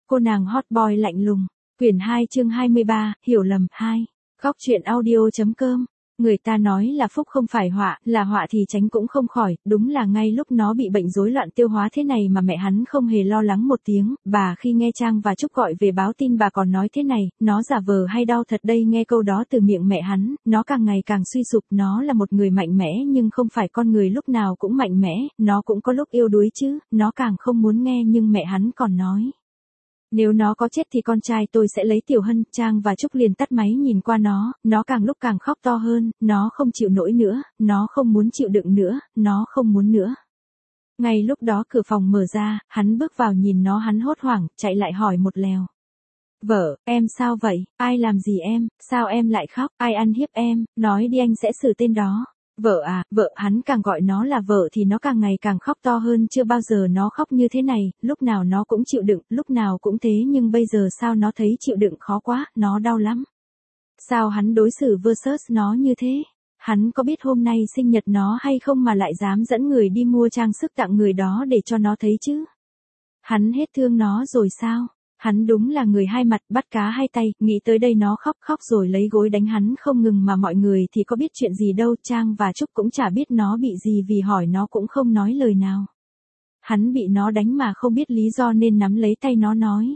Cô nàng hot boy lạnh lùng. Quyển 2 chương 23, hiểu lầm 2. Góc truyện audio.com. Người ta nói là phúc không phải họa, là họa thì tránh cũng không khỏi, đúng là ngay lúc nó bị bệnh rối loạn tiêu hóa thế này mà mẹ hắn không hề lo lắng một tiếng, bà khi nghe Trang và Trúc gọi về báo tin bà còn nói thế này, nó giả vờ hay đau thật đây. Nghe câu đó từ miệng mẹ hắn, nó càng ngày càng suy sụp. Nó là một người mạnh mẽ nhưng không phải con người lúc nào cũng mạnh mẽ, nó cũng có lúc yếu đuối chứ, nó càng không muốn nghe nhưng mẹ hắn còn nói. Nếu nó có chết thì con trai tôi sẽ lấy Tiểu Hân. Trang và Trúc liền tắt máy nhìn qua nó càng lúc càng khóc to hơn, nó không chịu nổi nữa, nó không muốn chịu đựng nữa, nó không muốn nữa. Ngay lúc đó cửa phòng mở ra, hắn bước vào nhìn nó, hắn hốt hoảng, chạy lại hỏi một lèo. Vợ, em sao vậy, ai làm gì em, sao em lại khóc, ai ăn hiếp em, nói đi anh sẽ xử tên đó. Vợ à, vợ. Hắn càng gọi nó là vợ thì nó càng ngày càng khóc to hơn, chưa bao giờ nó khóc như thế này, lúc nào nó cũng chịu đựng, lúc nào cũng thế nhưng bây giờ sao nó thấy chịu đựng khó quá, nó đau lắm. Sao hắn đối xử versus nó như thế? Hắn có biết hôm nay sinh nhật nó hay không mà lại dám dẫn người đi mua trang sức tặng người đó để cho nó thấy chứ? Hắn hết thương nó rồi sao? Hắn đúng là người hai mặt, bắt cá hai tay. Nghĩ tới đây nó khóc rồi lấy gối đánh hắn không ngừng, mà mọi người thì có biết chuyện gì đâu. Trang và Trúc cũng chả biết nó bị gì vì hỏi nó cũng không nói lời nào. Hắn bị nó đánh mà không biết lý do nên nắm lấy tay nó nói.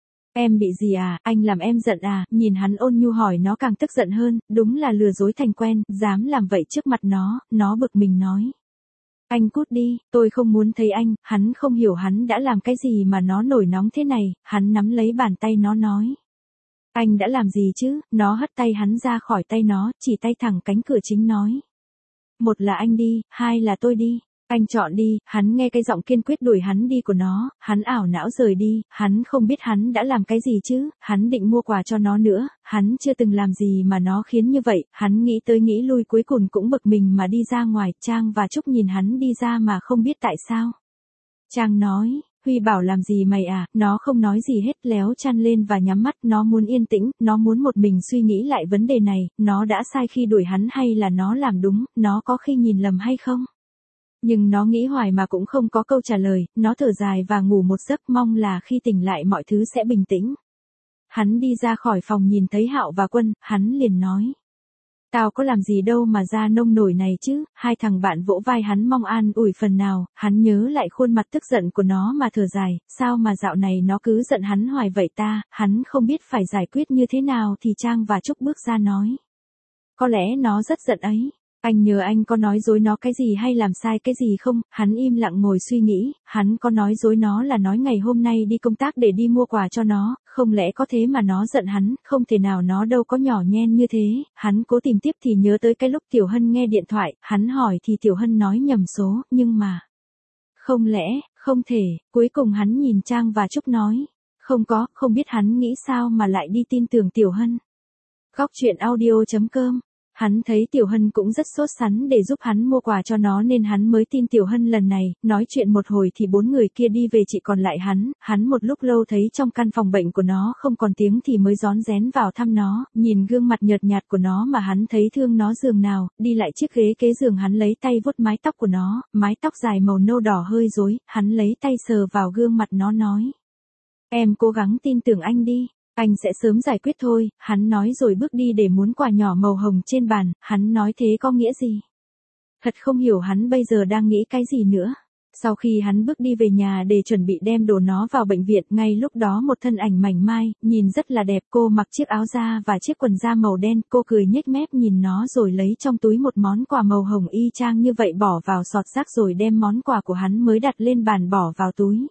Em bị gì à, anh làm em giận à? Nhìn hắn ôn nhu hỏi nó càng tức giận hơn, đúng là lừa dối thành quen, dám làm vậy trước mặt nó bực mình nói. Anh cút đi, tôi không muốn thấy anh. Hắn không hiểu hắn đã làm cái gì mà nó nổi nóng thế này, hắn nắm lấy bàn tay nó nói. Anh đã làm gì chứ? Nó hất tay hắn ra khỏi tay nó, chỉ tay thẳng cánh cửa chính nói. Một là anh đi, hai là tôi đi. Anh chọn đi. Hắn nghe cái giọng kiên quyết đuổi hắn đi của nó, hắn ảo não rời đi. Hắn không biết hắn đã làm cái gì chứ, hắn định mua quà cho nó nữa, hắn chưa từng làm gì mà nó khiến như vậy. Hắn nghĩ tới nghĩ lui cuối cùng cũng bực mình mà đi ra ngoài. Trang và Trúc nhìn hắn đi ra mà không biết tại sao. Trang nói, Huy bảo làm gì mày à? Nó không nói gì hết, léo chăn lên và nhắm mắt. Nó muốn yên tĩnh, nó muốn một mình suy nghĩ lại vấn đề này. Nó đã sai khi đuổi hắn hay là nó làm đúng, nó có khi nhìn lầm hay không? Nhưng nó nghĩ hoài mà cũng không có câu trả lời, nó thở dài và ngủ một giấc, mong là khi tỉnh lại mọi thứ sẽ bình tĩnh. Hắn đi ra khỏi phòng nhìn thấy Hạo và Quân, hắn liền nói. Tao có làm gì đâu mà ra nông nổi này chứ. Hai thằng bạn vỗ vai hắn mong an ủi phần nào, hắn nhớ lại khuôn mặt tức giận của nó mà thở dài, sao mà dạo này nó cứ giận hắn hoài vậy ta, hắn không biết phải giải quyết như thế nào thì Trang và Trúc bước ra nói. Có lẽ nó rất giận ấy. Anh nhớ anh có nói dối nó cái gì hay làm sai cái gì không? Hắn im lặng ngồi suy nghĩ, hắn có nói dối nó là nói ngày hôm nay đi công tác để đi mua quà cho nó, không lẽ có thế mà nó giận hắn, không thể nào, nó đâu có nhỏ nhen như thế. Hắn cố tìm tiếp thì nhớ tới cái lúc Tiểu Hân nghe điện thoại, hắn hỏi thì Tiểu Hân nói nhầm số, nhưng mà... Không lẽ, không thể, cuối cùng hắn nhìn Trang và Trúc nói. Không biết hắn nghĩ sao mà lại đi tin tưởng Tiểu Hân. Góc truyện audio.com. Hắn thấy Tiểu Hân cũng rất sốt sắng để giúp hắn mua quà cho nó nên hắn mới tin Tiểu Hân lần này. Nói chuyện một hồi thì bốn người kia đi về, chỉ còn lại hắn một lúc lâu thấy trong căn phòng bệnh của nó không còn tiếng thì mới rón rén vào thăm nó, nhìn gương mặt nhợt nhạt của nó mà hắn thấy thương nó giường nào, đi lại chiếc ghế kế giường hắn lấy tay vuốt mái tóc của nó, mái tóc dài màu nâu đỏ hơi rối, hắn lấy tay sờ vào gương mặt nó nói. Em cố gắng tin tưởng anh đi. Anh sẽ sớm giải quyết thôi, hắn nói rồi bước đi để muốn quà nhỏ màu hồng trên bàn. Hắn nói thế có nghĩa gì? Thật không hiểu hắn bây giờ đang nghĩ cái gì nữa. Sau khi hắn bước đi về nhà để chuẩn bị đem đồ nó vào bệnh viện, ngay lúc đó một thân ảnh mảnh mai, nhìn rất là đẹp, cô mặc chiếc áo da và chiếc quần da màu đen, cô cười nhếch mép nhìn nó rồi lấy trong túi một món quà màu hồng y chang như vậy bỏ vào sọt rác rồi đem món quà của hắn mới đặt lên bàn bỏ vào túi.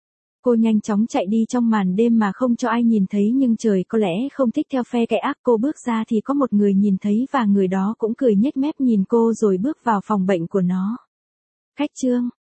Cô nhanh chóng chạy đi trong màn đêm mà không cho ai nhìn thấy, nhưng trời có lẽ không thích theo phe kẻ ác. Cô bước ra thì có một người nhìn thấy và người đó cũng cười nhếch mép nhìn cô rồi bước vào phòng bệnh của nó. Khách trương,